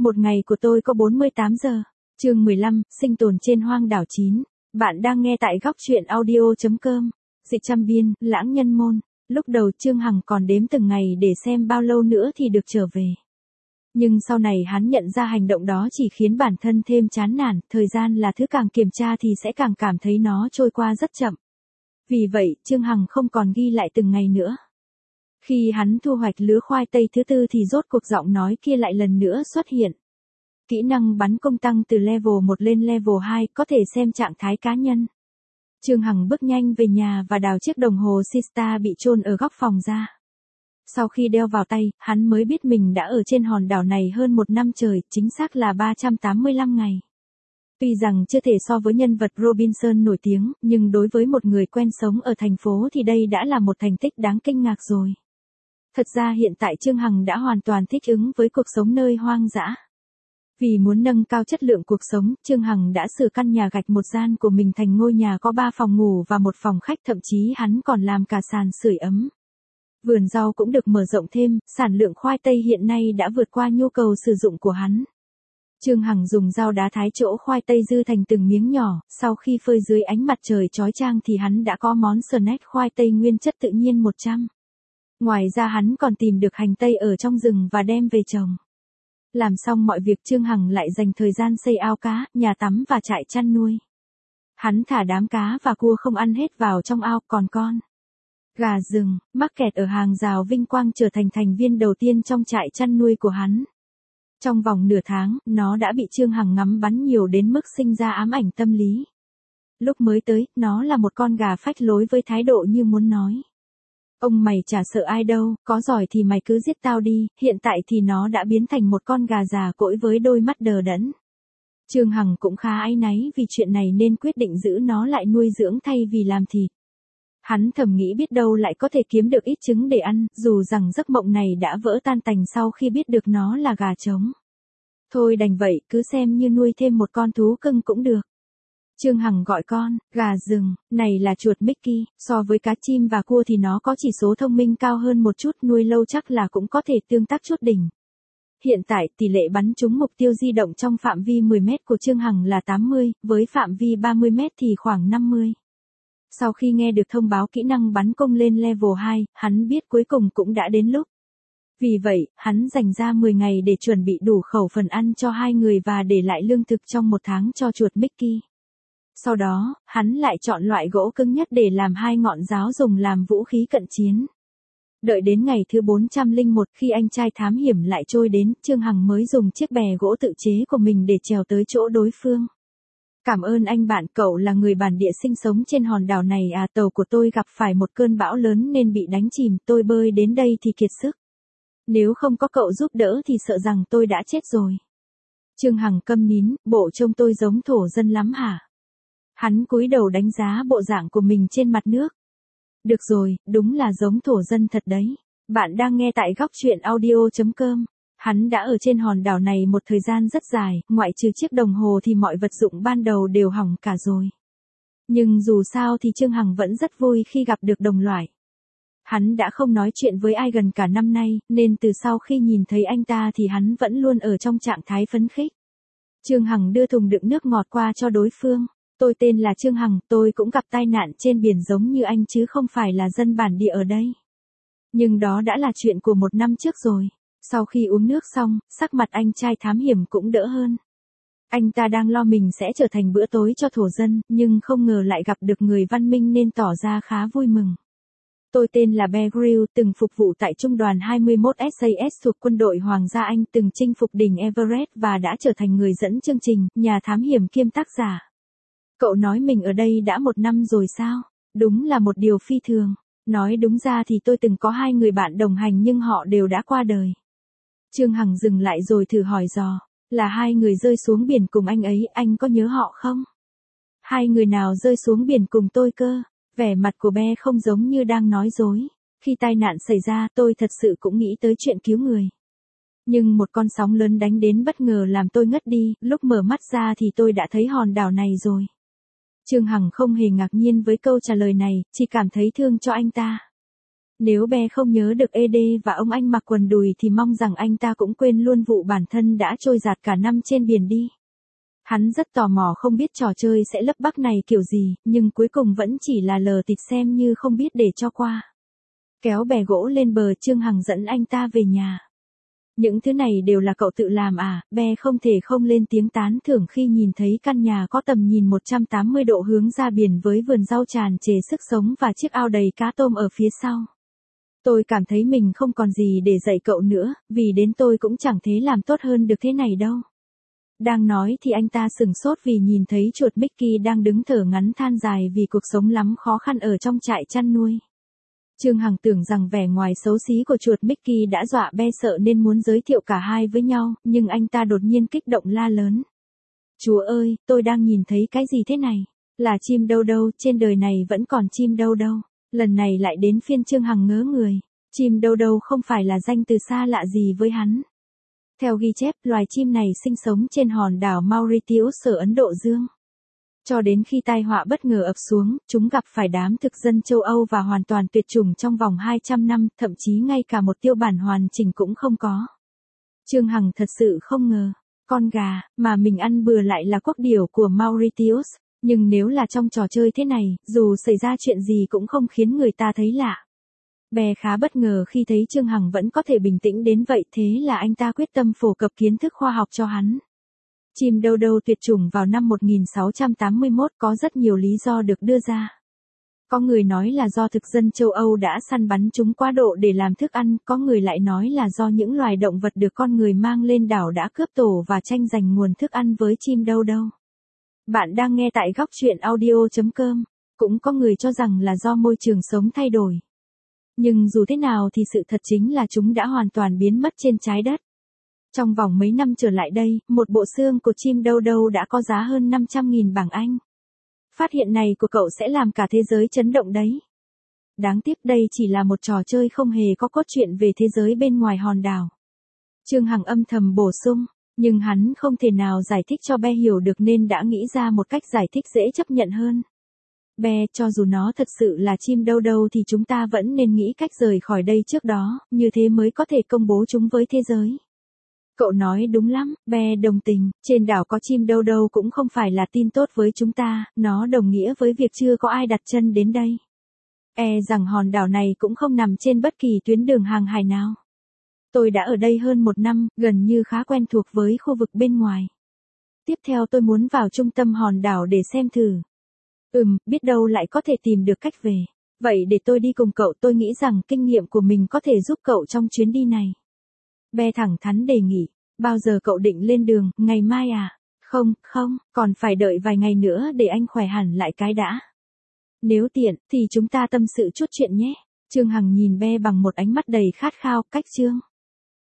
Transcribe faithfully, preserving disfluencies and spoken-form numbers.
Một ngày của tôi có bốn mươi tám giờ. Chương mười lăm, sinh tồn trên hoang đảo chín. Bạn đang nghe tại góc truyện audio chấm com. Dị Trăm Biên, Lãng Nhân Môn. Lúc đầu Trương Hằng còn đếm từng ngày để xem bao lâu nữa thì được trở về. Nhưng sau này hắn nhận ra hành động đó chỉ khiến bản thân thêm chán nản, thời gian là thứ càng kiểm tra thì sẽ càng cảm thấy nó trôi qua rất chậm. Vì vậy, Trương Hằng không còn ghi lại từng ngày nữa. Khi hắn thu hoạch lứa khoai tây thứ tư thì rốt cuộc giọng nói kia lại lần nữa xuất hiện. Kỹ năng bắn công tăng từ level một lên level hai, có thể xem trạng thái cá nhân. Trương Hằng bước nhanh về nhà và đào chiếc đồng hồ Sista bị chôn ở góc phòng ra. Sau khi đeo vào tay, hắn mới biết mình đã ở trên hòn đảo này hơn một năm trời, chính xác là ba trăm tám mươi lăm ngày. Tuy rằng chưa thể so với nhân vật Robinson nổi tiếng, nhưng đối với một người quen sống ở thành phố thì đây đã là một thành tích đáng kinh ngạc rồi. Thật ra hiện tại Trương Hằng đã hoàn toàn thích ứng với cuộc sống nơi hoang dã. Vì muốn nâng cao chất lượng cuộc sống, Trương Hằng đã sửa căn nhà gạch một gian của mình thành ngôi nhà có ba phòng ngủ và một phòng khách, thậm chí hắn còn làm cả sàn sưởi ấm. Vườn rau cũng được mở rộng thêm, sản lượng khoai tây hiện nay đã vượt qua nhu cầu sử dụng của hắn. Trương Hằng dùng dao đá thái chỗ khoai tây dư thành từng miếng nhỏ, sau khi phơi dưới ánh mặt trời chói chang thì hắn đã có món snack khoai tây nguyên chất tự nhiên một trăm. Ngoài ra hắn còn tìm được hành tây ở trong rừng và đem về trồng. Làm xong mọi việc, Trương Hằng lại dành thời gian xây ao cá, nhà tắm và trại chăn nuôi. Hắn thả đám cá và cua không ăn hết vào trong ao, còn con gà rừng mắc kẹt ở hàng rào vinh quang trở thành thành viên đầu tiên trong trại chăn nuôi của hắn. Trong vòng nửa tháng, nó đã bị Trương Hằng ngắm bắn nhiều đến mức sinh ra ám ảnh tâm lý. Lúc mới tới, nó là một con gà phách lối với thái độ như muốn nói: "Ông mày chả sợ ai đâu, có giỏi thì mày cứ giết tao đi." Hiện tại thì nó đã biến thành một con gà già cỗi với đôi mắt đờ đẫn. Trương Hằng cũng khá áy náy vì chuyện này nên quyết định giữ nó lại nuôi dưỡng thay vì làm thịt. Hắn thầm nghĩ biết đâu lại có thể kiếm được ít trứng để ăn, dù rằng giấc mộng này đã vỡ tan tành sau khi biết được nó là gà trống. Thôi đành vậy, cứ xem như nuôi thêm một con thú cưng cũng được. Trương Hằng gọi con gà rừng này là chuột Mickey, so với cá chim và cua thì nó có chỉ số thông minh cao hơn một chút, nuôi lâu chắc là cũng có thể tương tác chút đỉnh. Hiện tại, tỷ lệ bắn trúng mục tiêu di động trong phạm vi mười mét của Trương Hằng là tám mươi, với phạm vi ba mươi mét thì khoảng năm mươi. Sau khi nghe được thông báo kỹ năng bắn cung lên level hai, hắn biết cuối cùng cũng đã đến lúc. Vì vậy, hắn dành ra mười ngày để chuẩn bị đủ khẩu phần ăn cho hai người và để lại lương thực trong một tháng cho chuột Mickey. Sau đó, hắn lại chọn loại gỗ cứng nhất để làm hai ngọn giáo dùng làm vũ khí cận chiến. Đợi đến ngày thứ bốn trăm lẻ một, khi anh trai thám hiểm lại trôi đến, Trương Hằng mới dùng chiếc bè gỗ tự chế của mình để trèo tới chỗ đối phương. "Cảm ơn anh bạn, cậu là người bản địa sinh sống trên hòn đảo này à? Tàu của tôi gặp phải một cơn bão lớn nên bị đánh chìm, tôi bơi đến đây thì kiệt sức. Nếu không có cậu giúp đỡ thì sợ rằng tôi đã chết rồi." Trương Hằng câm nín: "Bộ trông tôi giống thổ dân lắm hả?" Hắn cúi đầu đánh giá bộ dạng của mình trên mặt nước. "Được rồi, đúng là giống thổ dân thật đấy." Bạn đang nghe tại góc truyện audio chấm com. Hắn đã ở trên hòn đảo này một thời gian rất dài, ngoại trừ chiếc đồng hồ thì mọi vật dụng ban đầu đều hỏng cả rồi. Nhưng dù sao thì Trương Hằng vẫn rất vui khi gặp được đồng loại. Hắn đã không nói chuyện với ai gần cả năm nay, nên từ sau khi nhìn thấy anh ta thì hắn vẫn luôn ở trong trạng thái phấn khích. Trương Hằng đưa thùng đựng nước ngọt qua cho đối phương. "Tôi tên là Trương Hằng, tôi cũng gặp tai nạn trên biển giống như anh chứ không phải là dân bản địa ở đây. Nhưng đó đã là chuyện của một năm trước rồi." Sau khi uống nước xong, sắc mặt anh trai thám hiểm cũng đỡ hơn. Anh ta đang lo mình sẽ trở thành bữa tối cho thổ dân, nhưng không ngờ lại gặp được người văn minh nên tỏ ra khá vui mừng. "Tôi tên là Bear Grylls, từng phục vụ tại trung đoàn hai mươi mốt ét a ét thuộc quân đội Hoàng gia Anh, từng chinh phục đỉnh Everest và đã trở thành người dẫn chương trình, nhà thám hiểm kiêm tác giả." "Cậu nói mình ở đây đã một năm rồi sao? Đúng là một điều phi thường. Nói đúng ra thì tôi từng có hai người bạn đồng hành nhưng họ đều đã qua đời." Trương Hằng dừng lại rồi thử hỏi dò: "Là hai người rơi xuống biển cùng anh ấy, anh có nhớ họ không?" "Hai người nào rơi xuống biển cùng tôi cơ?" Vẻ mặt của Be không giống như đang nói dối. "Khi tai nạn xảy ra, tôi thật sự cũng nghĩ tới chuyện cứu người. Nhưng một con sóng lớn đánh đến bất ngờ làm tôi ngất đi, lúc mở mắt ra thì tôi đã thấy hòn đảo này rồi." Trương Hằng không hề ngạc nhiên với câu trả lời này, chỉ cảm thấy thương cho anh ta. Nếu bé không nhớ được ê đê và ông anh mặc quần đùi thì mong rằng anh ta cũng quên luôn vụ bản thân đã trôi dạt cả năm trên biển đi. Hắn rất tò mò không biết trò chơi sẽ lấp bắc này kiểu gì, nhưng cuối cùng vẫn chỉ là lờ tịt xem như không biết để cho qua. Kéo bè gỗ lên bờ, Trương Hằng dẫn anh ta về nhà. Những thứ này đều là cậu tự làm à? Be không thể không lên tiếng tán thưởng khi nhìn thấy căn nhà có tầm nhìn một trăm tám mươi độ hướng ra biển với vườn rau tràn trề sức sống và chiếc ao đầy cá tôm ở phía sau. Tôi cảm thấy mình không còn gì để dạy cậu nữa, vì đến tôi cũng chẳng thế làm tốt hơn được thế này đâu. Đang nói thì anh ta sừng sốt vì nhìn thấy chuột Mickey đang đứng thở ngắn than dài vì cuộc sống lắm khó khăn ở trong trại chăn nuôi. Trương Hằng tưởng rằng vẻ ngoài xấu xí của chuột Mickey đã dọa Be sợ nên muốn giới thiệu cả hai với nhau, nhưng anh ta đột nhiên kích động la lớn. Chúa ơi, tôi đang nhìn thấy cái gì thế này? Là chim đâu đâu, trên đời này vẫn còn chim đâu đâu. Lần này lại đến phiên Trương Hằng ngớ người. Chim đâu đâu không phải là danh từ xa lạ gì với hắn. Theo ghi chép, loài chim này sinh sống trên hòn đảo Mauritius ở Ấn Độ Dương. Cho đến khi tai họa bất ngờ ập xuống, chúng gặp phải đám thực dân châu Âu và hoàn toàn tuyệt chủng trong vòng hai trăm năm, thậm chí ngay cả một tiêu bản hoàn chỉnh cũng không có. Trương Hằng thật sự không ngờ, con gà mà mình ăn bừa lại là quốc điểu của Mauritius, nhưng nếu là trong trò chơi thế này, dù xảy ra chuyện gì cũng không khiến người ta thấy lạ. Be khá bất ngờ khi thấy Trương Hằng vẫn có thể bình tĩnh đến vậy, thế là anh ta quyết tâm phổ cập kiến thức khoa học cho hắn. Chim đâu đâu tuyệt chủng vào năm một nghìn sáu trăm tám mươi mốt có rất nhiều lý do được đưa ra. Có người nói là do thực dân châu Âu đã săn bắn chúng quá độ để làm thức ăn, có người lại nói là do những loài động vật được con người mang lên đảo đã cướp tổ và tranh giành nguồn thức ăn với chim đâu đâu. Bạn đang nghe tại góc truyện audio chấm com, cũng có người cho rằng là do môi trường sống thay đổi. Nhưng dù thế nào thì sự thật chính là chúng đã hoàn toàn biến mất trên trái đất. Trong vòng mấy năm trở lại đây, một bộ xương của chim đâu đâu đã có giá hơn năm trăm nghìn bảng Anh. Phát hiện này của cậu sẽ làm cả thế giới chấn động đấy. Đáng tiếc đây chỉ là một trò chơi không hề có cốt truyện về thế giới bên ngoài hòn đảo. Trương Hằng âm thầm bổ sung, nhưng hắn không thể nào giải thích cho Be hiểu được nên đã nghĩ ra một cách giải thích dễ chấp nhận hơn. Be, cho dù nó thật sự là chim đâu đâu thì chúng ta vẫn nên nghĩ cách rời khỏi đây trước đó, như thế mới có thể công bố chúng với thế giới. Cậu nói đúng lắm, Be đồng tình, trên đảo có chim đâu đâu cũng không phải là tin tốt với chúng ta, nó đồng nghĩa với việc chưa có ai đặt chân đến đây. E rằng hòn đảo này cũng không nằm trên bất kỳ tuyến đường hàng hải nào. Tôi đã ở đây hơn một năm, gần như khá quen thuộc với khu vực bên ngoài. Tiếp theo tôi muốn vào trung tâm hòn đảo để xem thử. Ừm, biết đâu lại có thể tìm được cách về. Vậy để tôi đi cùng cậu, tôi nghĩ rằng kinh nghiệm của mình có thể giúp cậu trong chuyến đi này. Be thẳng thắn đề nghị, bao giờ cậu định lên đường, ngày mai à? Không, không, còn phải đợi vài ngày nữa để anh khỏe hẳn lại cái đã. Nếu tiện, thì chúng ta tâm sự chút chuyện nhé. Trương Hằng nhìn Be bằng một ánh mắt đầy khát khao, cách chương.